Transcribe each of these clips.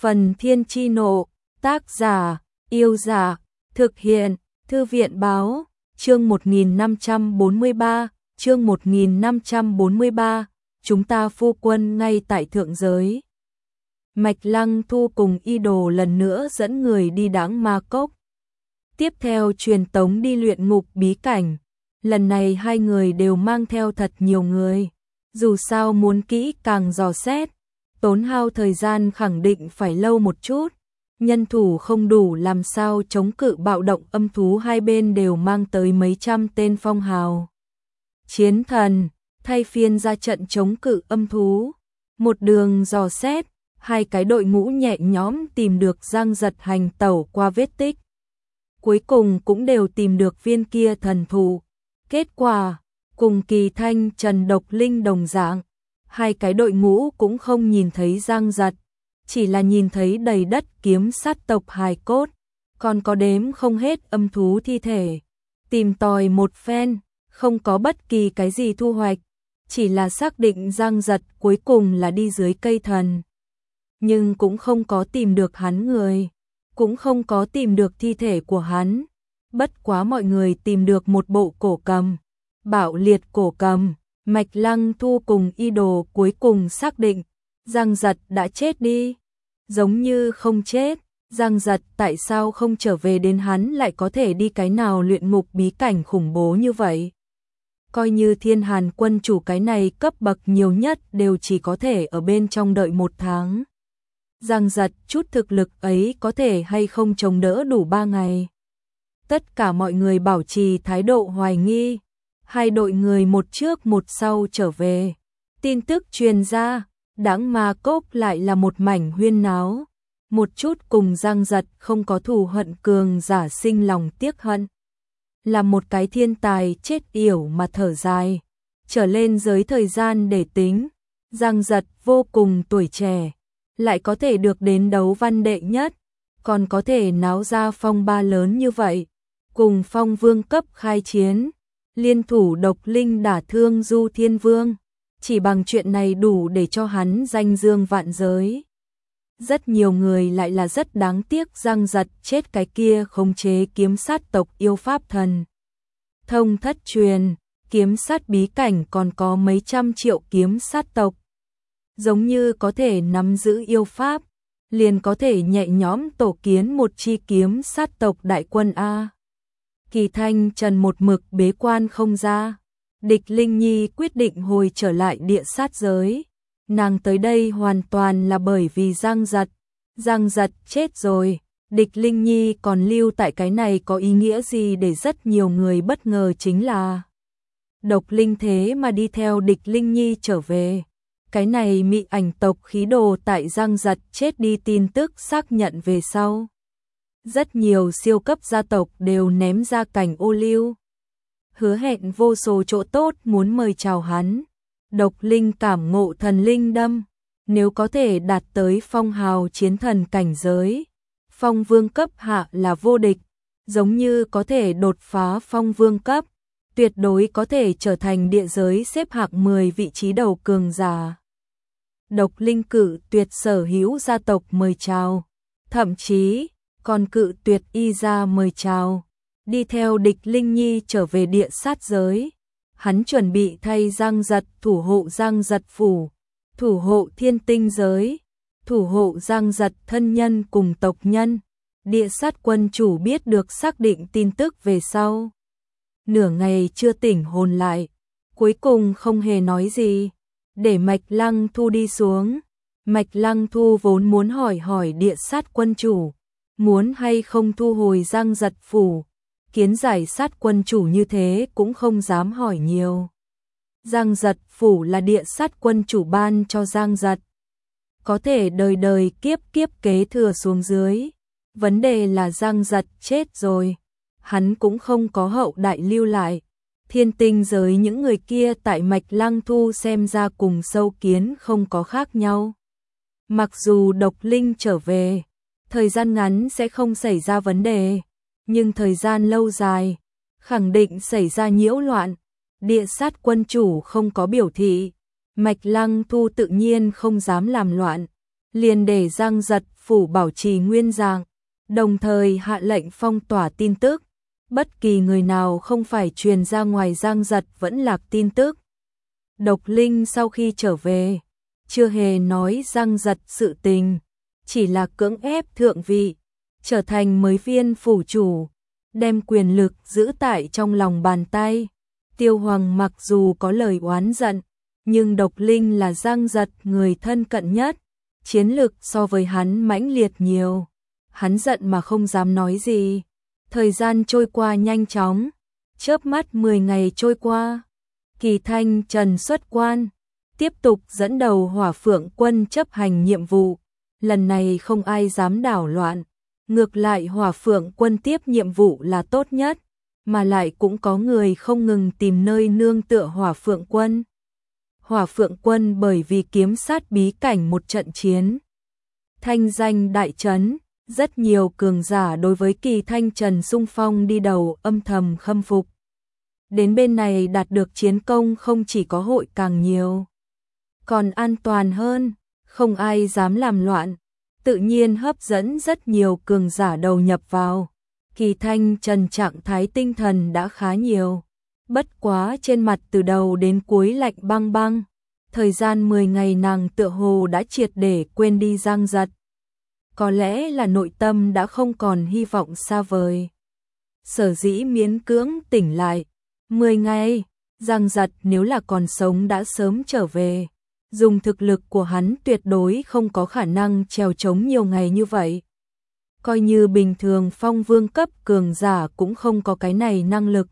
Phần Thiên Chi Nộ, tác giả, Yêu Giả, thực hiện, Thư viện Báo, chương 1543, chương 1543, chúng ta phu quân ngay tại thượng giới. Mạch Lăng Thu cùng Y Đồ lần nữa dẫn người đi Đãng Ma Cốc. Tiếp theo truyền tống đi luyện ngục bí cảnh. Lần này hai người đều mang theo thật nhiều người. Dù sao muốn kỹ càng dò xét, tốn hao thời gian khẳng định phải lâu một chút. Nhân thủ không đủ làm sao chống cự bạo động âm thú, hai bên đều mang tới mấy trăm tên phong hào chiến thần, thay phiên ra trận chống cự âm thú. Một đường dò xét, hai cái đội ngũ nhẹ nhõm tìm được Giang Giật hành tẩu qua vết tích. Cuối cùng cũng đều tìm được viên kia thần thụ. Kết quả, cùng Kỳ Thanh Trần Độc Linh đồng dạng, hai cái đội ngũ cũng không nhìn thấy Giang Giật, chỉ là nhìn thấy đầy đất kiếm sát tộc hài cốt, còn có đếm không hết âm thú thi thể. Tìm tòi một phen, không có bất kỳ cái gì thu hoạch, chỉ là xác định Giang Giật cuối cùng là đi dưới cây thần. Nhưng cũng không có tìm được hắn người, cũng không có tìm được thi thể của hắn. Bất quá mọi người tìm được một bộ cổ cầm, bạo liệt cổ cầm. Mạch Lăng Thu cùng Y Đồ cuối cùng xác định Giang Giật đã chết đi. Giống như không chết, Giang Giật tại sao không trở về, đến hắn lại có thể đi cái nào luyện ngục bí cảnh khủng bố như vậy. Coi như Thiên Hàn quân chủ cái này cấp bậc nhiều nhất đều chỉ có thể ở bên trong đợi 1 tháng. Giang Giật chút thực lực ấy có thể hay không chống đỡ đủ 3 ngày. Tất cả mọi người bảo trì thái độ hoài nghi. Hai đội người một trước một sau trở về. Tin tức truyền ra, Đãng Ma Cốc lại là một mảnh huyên náo. Một chút cùng Giang Giật không có thù hận cường giả sinh lòng tiếc hận. Là một cái thiên tài chết yểu mà thở dài. Trở lên giới thời gian để tính, Giang Giật vô cùng tuổi trẻ, lại có thể được đến đấu văn đệ nhất, còn có thể náo ra phong ba lớn như vậy, cùng phong vương cấp khai chiến, liên thủ độc linh đả thương Du Thiên Vương, chỉ bằng chuyện này đủ để cho hắn danh dương vạn giới. Rất nhiều người lại là rất đáng tiếc Giang Giật chết cái kia khống chế kiếm sát tộc yêu pháp thần. Thông thất truyền, kiếm sát bí cảnh còn có mấy trăm triệu kiếm sát tộc. Giống như có thể nắm giữ yêu pháp, liền có thể nhẹ nhõm tổ kiến một chi kiếm sát tộc đại quân A. Kỳ Thanh Trần một mực bế quan không ra. Địch Linh Nhi quyết định hồi trở lại địa sát giới. Nàng tới đây hoàn toàn là bởi vì Giang Giật. Giang Giật chết rồi, Địch Linh Nhi còn lưu tại cái này có ý nghĩa gì, để rất nhiều người bất ngờ chính là Độc Linh thế mà đi theo Địch Linh Nhi trở về. Cái này mị ảnh tộc khí đồ tại Giang Giật chết đi tin tức xác nhận về sau. Rất nhiều siêu cấp gia tộc đều ném ra cảnh ô liu. Hứa hẹn vô số chỗ tốt muốn mời chào hắn. Độc Linh cảm ngộ thần linh đâm. Nếu có thể đạt tới phong hào chiến thần cảnh giới, phong vương cấp hạ là vô địch. Giống như có thể đột phá phong vương cấp, tuyệt đối có thể trở thành địa giới xếp hạng 10 vị trí đầu cường giả. Độc Linh cự tuyệt sở hữu gia tộc mời chào, thậm chí còn cự tuyệt Y gia mời chào, đi theo Địch Linh Nhi trở về địa sát giới. Hắn chuẩn bị thay Giang Giật thủ hộ Giang Giật phủ, thủ hộ thiên tinh giới, thủ hộ Giang Giật thân nhân cùng tộc nhân. Địa sát quân chủ biết được xác định tin tức về sau, nửa ngày chưa tỉnh hồn lại, cuối cùng không hề nói gì, để Mạch Lăng Thu đi xuống. Mạch Lăng Thu vốn muốn hỏi địa sát quân chủ, muốn hay không thu hồi Giang Giật phủ. Kiến Giải sát quân chủ như thế cũng không dám hỏi nhiều. Giang Giật phủ là địa sát quân chủ ban cho Giang Giật, có thể đời đời kiếp kiếp kế thừa xuống dưới. Vấn đề là Giang Giật chết rồi, hắn cũng không có hậu đại lưu lại. Thiên tinh giới những người kia tại Mạch Lăng Thu xem ra cùng sâu kiến không có khác nhau. Mặc dù Độc Linh trở về, thời gian ngắn sẽ không xảy ra vấn đề, nhưng thời gian lâu dài, khẳng định xảy ra nhiễu loạn. Địa sát quân chủ không có biểu thị, Mạch Lăng Thu tự nhiên không dám làm loạn. liền để Giang Giật phủ bảo trì nguyên dạng, đồng thời hạ lệnh phong tỏa tin tức, bất kỳ người nào không phải truyền ra ngoài Giang Giật vẫn lạc tin tức. Độc Linh sau khi trở về, chưa hề nói Giang Giật sự tình, chỉ là cưỡng ép thượng vị, trở thành mới viên phủ chủ, đem quyền lực giữ tại trong lòng bàn tay. Tiêu Hoàng mặc dù có lời oán giận, nhưng Độc Linh là Giang Giật người thân cận nhất, chiến lực so với hắn mãnh liệt nhiều. Hắn giận mà không dám nói gì. Thời gian trôi qua nhanh chóng, chớp mắt 10 ngày trôi qua. Kỳ Thanh Trần xuất quan, tiếp tục dẫn đầu Hỏa Phượng quân chấp hành nhiệm vụ. Lần này không ai dám đảo loạn, ngược lại Hỏa Phượng quân tiếp nhiệm vụ là tốt nhất, mà lại cũng có người không ngừng tìm nơi nương tựa Hỏa Phượng quân. Hỏa Phượng quân bởi vì kiếm sát bí cảnh một trận chiến, thanh danh đại chấn, rất nhiều cường giả đối với Kỳ Thanh Trần xung phong đi đầu âm thầm khâm phục. Đến bên này đạt được chiến công không chỉ có hội càng nhiều, còn an toàn hơn, không ai dám làm loạn, tự nhiên hấp dẫn rất nhiều cường giả đầu nhập vào. Kỳ Thanh Trần trạng thái tinh thần đã khá nhiều, bất quá trên mặt từ đầu đến cuối lạnh băng băng. Thời gian 10 ngày nàng tựa hồ đã triệt để quên đi Giang Giật. Có lẽ là nội tâm đã không còn hy vọng xa vời. Sở dĩ miễn cưỡng tỉnh lại. 10 ngày, Giang Giật nếu là còn sống đã sớm trở về. Dùng thực lực của hắn tuyệt đối không có khả năng trèo trống nhiều ngày như vậy. Coi như bình thường phong vương cấp cường giả cũng không có cái này năng lực.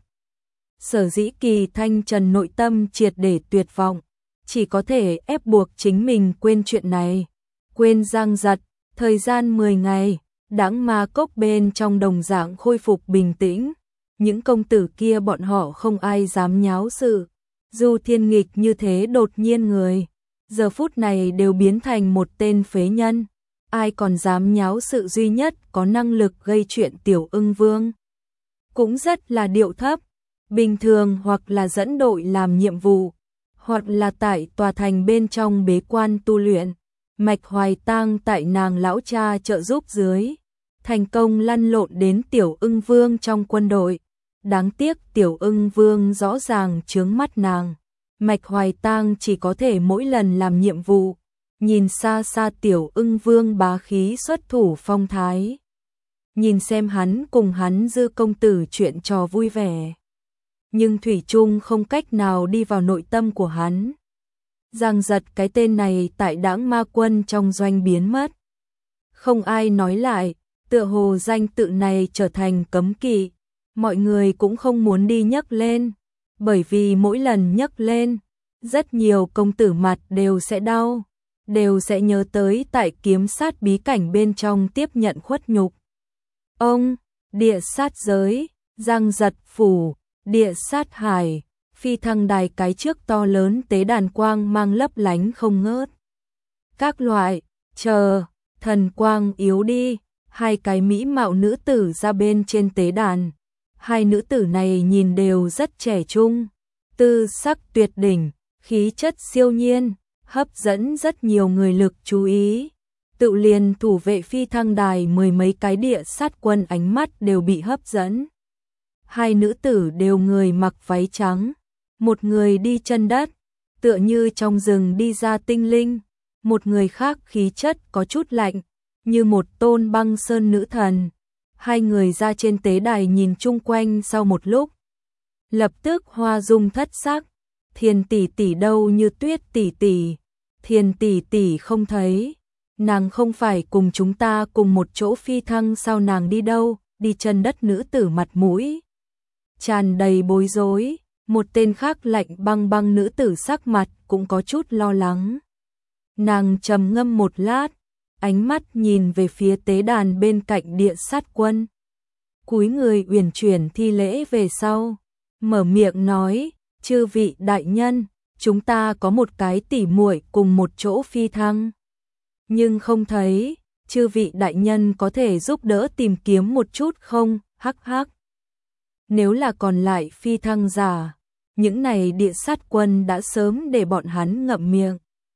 Sở dĩ Kỳ Thanh Trần nội tâm triệt để tuyệt vọng, chỉ có thể ép buộc chính mình quên chuyện này. Quên Giang Giật, thời gian 10 ngày, Đãng Ma Cốc bên trong đồng dạng khôi phục bình tĩnh. Những công tử kia bọn họ không ai dám nháo sự. Dù thiên nghịch như thế đột nhiên người, giờ phút này đều biến thành một tên phế nhân. Ai còn dám nháo sự duy nhất có năng lực gây chuyện Tiểu Ưng Vương. Cũng rất là điệu thấp, bình thường hoặc là dẫn đội làm nhiệm vụ, hoặc là tại tòa thành bên trong bế quan tu luyện. Mạch Hoài Tang tại nàng lão cha trợ giúp dưới, thành công lăn lộn đến Tiểu Ưng Vương trong quân đội. Đáng tiếc Tiểu Ưng Vương rõ ràng chướng mắt nàng. Mạch Hoài Tang chỉ có thể mỗi lần làm nhiệm vụ, nhìn xa xa Tiểu Ưng Vương bá khí xuất thủ phong thái. Nhìn xem hắn cùng hắn Dư công tử chuyện trò vui vẻ. Nhưng thủy chung không cách nào đi vào nội tâm của hắn. Giang Giật cái tên này tại Đãng Ma quân trong doanh biến mất. Không ai nói lại, tựa hồ danh tự này trở thành cấm kỵ. Mọi người cũng không muốn đi nhắc lên, bởi vì mỗi lần nhắc lên, rất nhiều công tử mặt đều sẽ đau, đều sẽ nhớ tới tại kiếm sát bí cảnh bên trong tiếp nhận khuất nhục. Ông, địa sát giới, Giang Giật phủ, địa sát hải, phi thăng đài cái trước to lớn tế đàn quang mang lấp lánh không ngớt. Các loại, chờ, thần quang yếu đi, hai cái mỹ mạo nữ tử ra bên trên tế đàn. Hai nữ tử này nhìn đều rất trẻ trung, tư sắc tuyệt đỉnh, khí chất siêu nhiên, hấp dẫn rất nhiều người lực chú ý. Tự liền thủ vệ phi thăng đài 10 mấy cái địa sát quân ánh mắt đều bị hấp dẫn. Hai nữ tử đều người mặc váy trắng, một người đi chân đất, tựa như trong rừng đi ra tinh linh, một người khác khí chất có chút lạnh, như một tôn băng sơn nữ thần. Hai người ra trên tế đài nhìn chung quanh sau một lúc, lập tức hoa dung thất sắc. Thiền tỷ tỷ đâu, Như Tuyết tỷ tỷ, Thiền tỷ tỷ không thấy, nàng không phải cùng chúng ta cùng một chỗ phi thăng sao, nàng đi đâu? Đi chân đất. Nữ tử mặt mũi tràn đầy bối rối, một tên khác lạnh băng băng nữ tử sắc mặt cũng có chút lo lắng. Nàng trầm ngâm một lát, ánh mắt nhìn về phía tế đàn bên cạnh địa sát quân. Cúi người uyển chuyển thi lễ về sau, mở miệng nói, chư vị đại nhân, chúng ta có một cái tỉ muội cùng một chỗ phi thăng. Nhưng không thấy, chư vị đại nhân có thể giúp đỡ tìm kiếm một chút không? Hắc hắc. Nếu là còn lại phi thăng giả, những này địa sát quân đã sớm để bọn hắn ngậm miệng.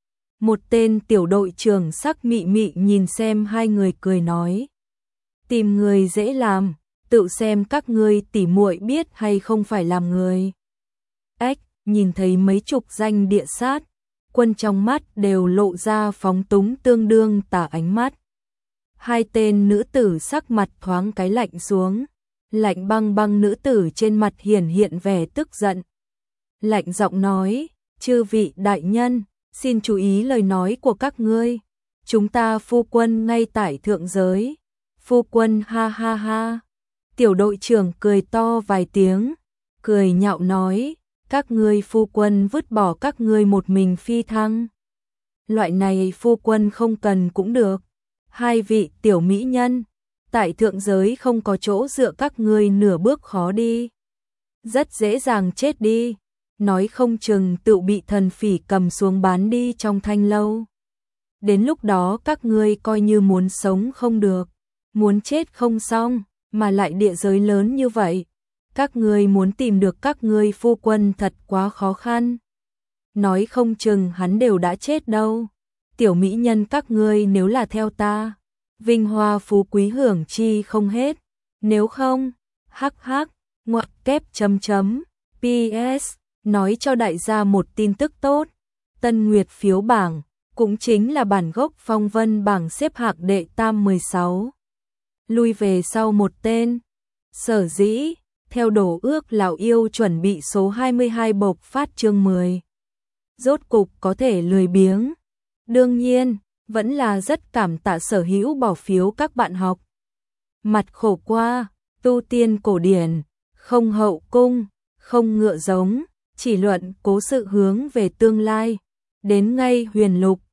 Một tên tiểu đội trưởng sắc mị mị nhìn xem hai người cười nói. Tìm người dễ làm, tự xem các ngươi tỉ muội biết hay không phải làm người. Ếch, nhìn thấy mấy chục danh địa sát, quân trong mắt đều lộ ra phóng túng tương đương tà ánh mắt. Hai tên nữ tử sắc mặt thoáng cái lạnh xuống, lạnh băng băng nữ tử trên mặt hiển hiện vẻ tức giận. Lạnh giọng nói, chư vị đại nhân, xin chú ý lời nói của các ngươi, chúng ta phu quân ngay tại thượng giới. Phu quân ha ha ha. Tiểu đội trưởng cười to vài tiếng, cười nhạo nói, các ngươi phu quân vứt bỏ các ngươi một mình phi thăng. Loại này phu quân không cần cũng được. Hai vị tiểu mỹ nhân, tại thượng giới không có chỗ dựa các ngươi nửa bước khó đi. Rất dễ dàng chết đi, nói không chừng tự bị thần phỉ cầm xuống bán đi trong thanh lâu. Đến lúc đó các ngươi coi như muốn sống không được, muốn chết không xong, mà lại địa giới lớn như vậy. Các ngươi muốn tìm được các ngươi phu quân thật quá khó khăn. Nói không chừng hắn đều đã chết đâu. Tiểu mỹ nhân các ngươi nếu là theo ta, vinh hoa phú quý hưởng chi không hết. Nếu không, hắc hắc, ngoặc kép chấm chấm, PS, nói cho đại gia một tin tức tốt. Tân Nguyệt phiếu bảng, cũng chính là bản gốc phong vân bảng xếp hạng đệ tam 16. Lui về sau một tên. Sở dĩ, theo đổ ước lão yêu chuẩn bị số 22 bộc phát chương 10. Rốt cục có thể lười biếng. Đương nhiên, vẫn là rất cảm tạ sở hữu bỏ phiếu các bạn học. Mặt khổ qua, tu tiên cổ điển, không hậu cung, không ngựa giống, chỉ luận cố sự hướng về tương lai. Đến ngay huyền lục,